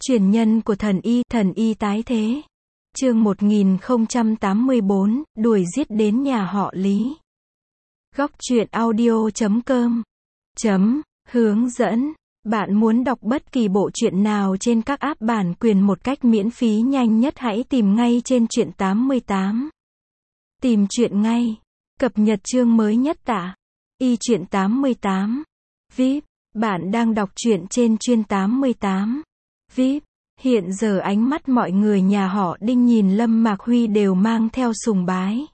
Truyền nhân của thần y tái thế. Chương 1084, đuổi giết đến nhà họ Lý. Góc truyện audio.com Hướng dẫn. Bạn muốn đọc bất kỳ bộ truyện nào trên các app bản quyền một cách miễn phí nhanh nhất, hãy tìm ngay trên Truyện 88. Tìm truyện ngay. Cập nhật chương mới nhất tại Truyện 88. VIP. Bạn đang đọc truyện trên Truyện 88. VIP. Hiện giờ ánh mắt mọi người nhà họ Đinh nhìn Lâm Mạc Huy đều mang theo sùng bái.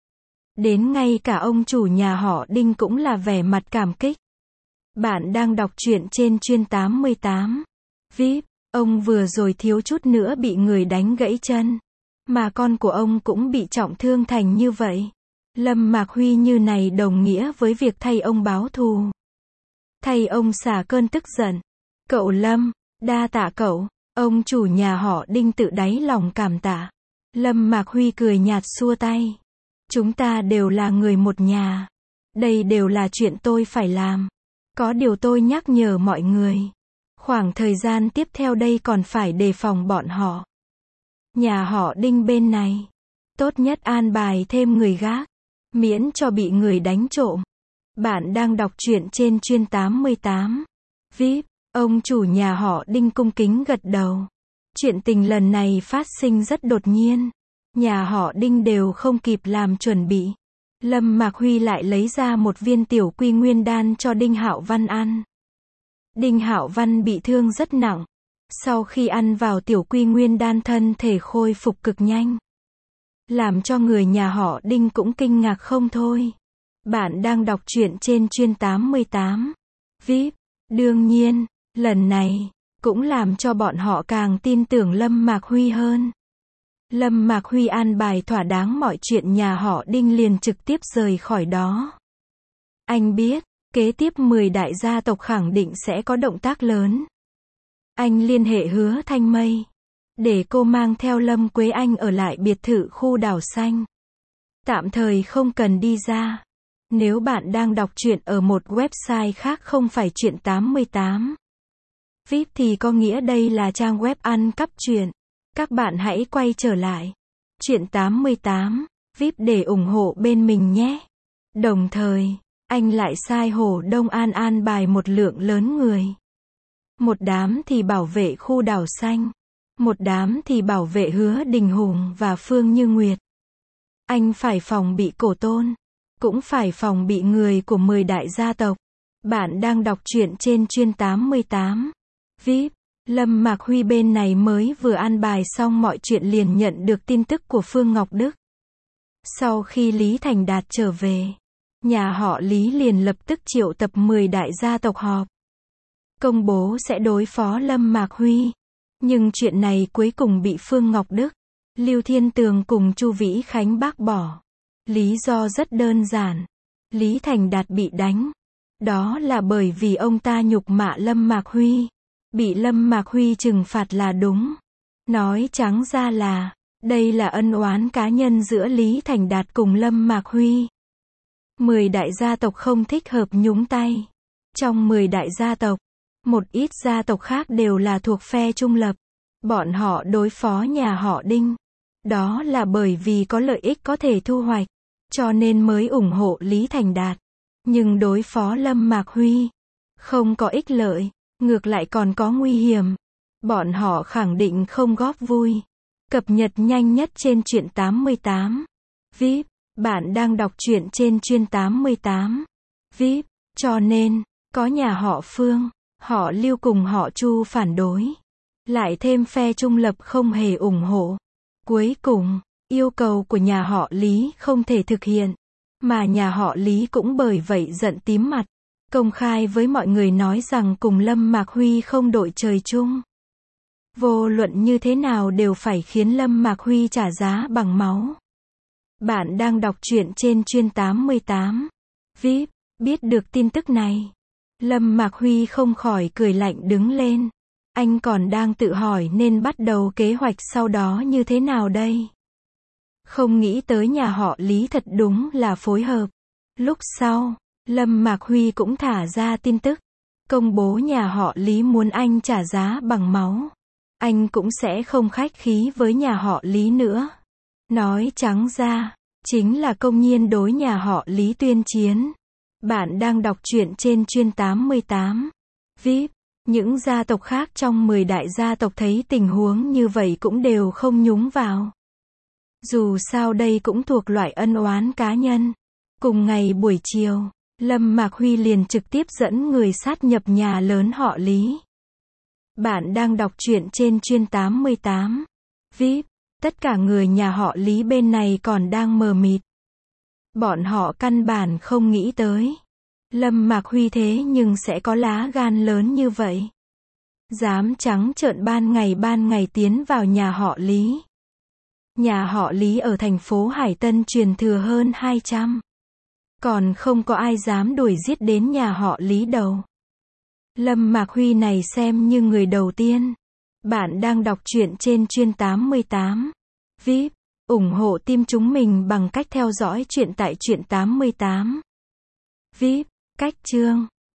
Đến ngay cả ông chủ nhà họ Đinh cũng là vẻ mặt cảm kích. Bạn đang đọc truyện trên Truyện 88. VIP. Ông vừa rồi thiếu chút nữa bị người đánh gãy chân. Mà con của ông cũng bị trọng thương thành như vậy. Lâm Mạc Huy như này đồng nghĩa với việc thay ông báo thù. Thay ông xả cơn tức giận. Cậu Lâm, đa tạ cậu. Ông chủ nhà họ Đinh tự đáy lòng cảm tạ. Lâm Mạc Huy cười nhạt xua tay. Chúng ta đều là người một nhà. Đây đều là chuyện tôi phải làm. Có điều tôi nhắc nhở mọi người. Khoảng thời gian tiếp theo đây còn phải đề phòng bọn họ. Nhà họ Đinh bên này. Tốt nhất an bài thêm người gác. Miễn cho bị người đánh trộm. Bạn đang đọc truyện trên Truyện 88. VIP. Ông chủ nhà họ Đinh cung kính gật đầu. Chuyện tình lần này phát sinh rất đột nhiên. Nhà họ Đinh đều không kịp làm chuẩn bị. Lâm Mạc Huy lại lấy ra một viên tiểu quy nguyên đan cho Đinh Hạo Văn ăn. Đinh Hạo Văn bị thương rất nặng. Sau khi ăn vào tiểu quy nguyên đan thân thể khôi phục cực nhanh. Làm cho người nhà họ Đinh cũng kinh ngạc không thôi. Bạn đang đọc truyện trên Truyện 88. VIP. Đương nhiên, lần này, cũng làm cho bọn họ càng tin tưởng Lâm Mạc Huy hơn. Lâm Mạc Huy an bài thỏa đáng mọi chuyện, nhà họ Đinh liền trực tiếp rời khỏi đó. Anh biết, kế tiếp 10 đại gia tộc khẳng định sẽ có động tác lớn. Anh liên hệ Hứa Thanh Mây. Để cô mang theo Lâm Quế Anh ở lại biệt thự khu đảo xanh. Tạm thời không cần đi ra. Nếu bạn đang đọc truyện ở một website khác không phải Truyện 88. VIP thì có nghĩa đây là trang web ăn cắp truyện. Các bạn hãy quay trở lại Truyện 88 VIP để ủng hộ bên mình nhé. Đồng thời, anh lại sai Hồ Đông An an bài một lượng lớn người. Một đám thì bảo vệ khu đảo xanh. Một đám thì bảo vệ Hứa Đình Hùng và Phương Như Nguyệt. Anh phải phòng bị Cổ Tôn. Cũng phải phòng bị người của 10 đại gia tộc. Bạn đang đọc truyện trên Truyện 88. VIP. Lâm Mạc Huy bên này mới vừa an bài xong mọi chuyện liền nhận được tin tức của Phương Ngọc Đức. Sau khi Lý Thành Đạt trở về, nhà họ Lý liền lập tức triệu tập 10 đại gia tộc họp. Công bố sẽ đối phó Lâm Mạc Huy. Nhưng chuyện này cuối cùng bị Phương Ngọc Đức, Lưu Thiên Tường cùng Chu Vĩ Khánh bác bỏ. Lý do rất đơn giản. Lý Thành Đạt bị đánh. Đó là bởi vì ông ta nhục mạ Lâm Mạc Huy. Bị Lâm Mạc Huy trừng phạt là đúng. Nói trắng ra là, đây là ân oán cá nhân giữa Lý Thành Đạt cùng Lâm Mạc Huy. 10 đại gia tộc không thích hợp nhúng tay. Trong 10 đại gia tộc, một ít gia tộc khác đều là thuộc phe trung lập. Bọn họ đối phó nhà họ Đinh. Đó là bởi vì có lợi ích có thể thu hoạch. Cho nên mới ủng hộ Lý Thành Đạt. Nhưng đối phó Lâm Mạc Huy, không có ích lợi. Ngược lại còn có nguy hiểm. Bọn họ khẳng định không góp vui. Cập nhật nhanh nhất trên Truyện 88. VIP. Bạn đang đọc truyện trên Truyện 88. VIP. Cho nên, có nhà họ Phương, họ Lưu cùng họ Chu phản đối. Lại thêm phe trung lập không hề ủng hộ. Cuối cùng, yêu cầu của nhà họ Lý không thể thực hiện. Mà nhà họ Lý cũng bởi vậy giận tím mặt. Công khai với mọi người nói rằng cùng Lâm Mạc Huy không đội trời chung. Vô luận như thế nào đều phải khiến Lâm Mạc Huy trả giá bằng máu. Bạn đang đọc truyện trên Truyện 88. VIP. Biết được tin tức này, Lâm Mạc Huy không khỏi cười lạnh đứng lên. Anh còn đang tự hỏi nên bắt đầu kế hoạch sau đó như thế nào đây. Không nghĩ tới nhà họ Lý thật đúng là phối hợp. Lúc sau, Lâm Mạc Huy cũng thả ra tin tức, công bố nhà họ Lý muốn anh trả giá bằng máu. anh cũng sẽ không khách khí với nhà họ Lý nữa. Nói trắng ra, chính là công nhiên đối nhà họ Lý tuyên chiến. Bạn đang đọc truyện trên Chuyên 88. VIP. Những gia tộc khác trong 10 đại gia tộc thấy tình huống như vậy cũng đều không nhúng vào. Dù sao đây cũng thuộc loại ân oán cá nhân. Cùng ngày buổi chiều, Lâm Mạc Huy liền trực tiếp dẫn người sát nhập nhà lớn họ Lý. Bạn đang đọc truyện trên Chuyên 88. VIP. Tất cả người nhà họ Lý bên này còn đang mờ mịt. Bọn họ căn bản không nghĩ tới. Lâm Mạc Huy thế nhưng sẽ có lá gan lớn như vậy. Dám trắng trợn ban ngày tiến vào nhà họ Lý. Nhà họ Lý ở thành phố Hải Tân truyền thừa hơn 200. Còn không có ai dám đuổi giết đến nhà họ Lý đâu. Lâm Mạc Huy này xem như người đầu tiên. Bạn đang đọc truyện trên Chuyên 88. VIP. Ủng hộ team chúng mình bằng cách theo dõi truyện tại Truyện 88. VIP. Cách chương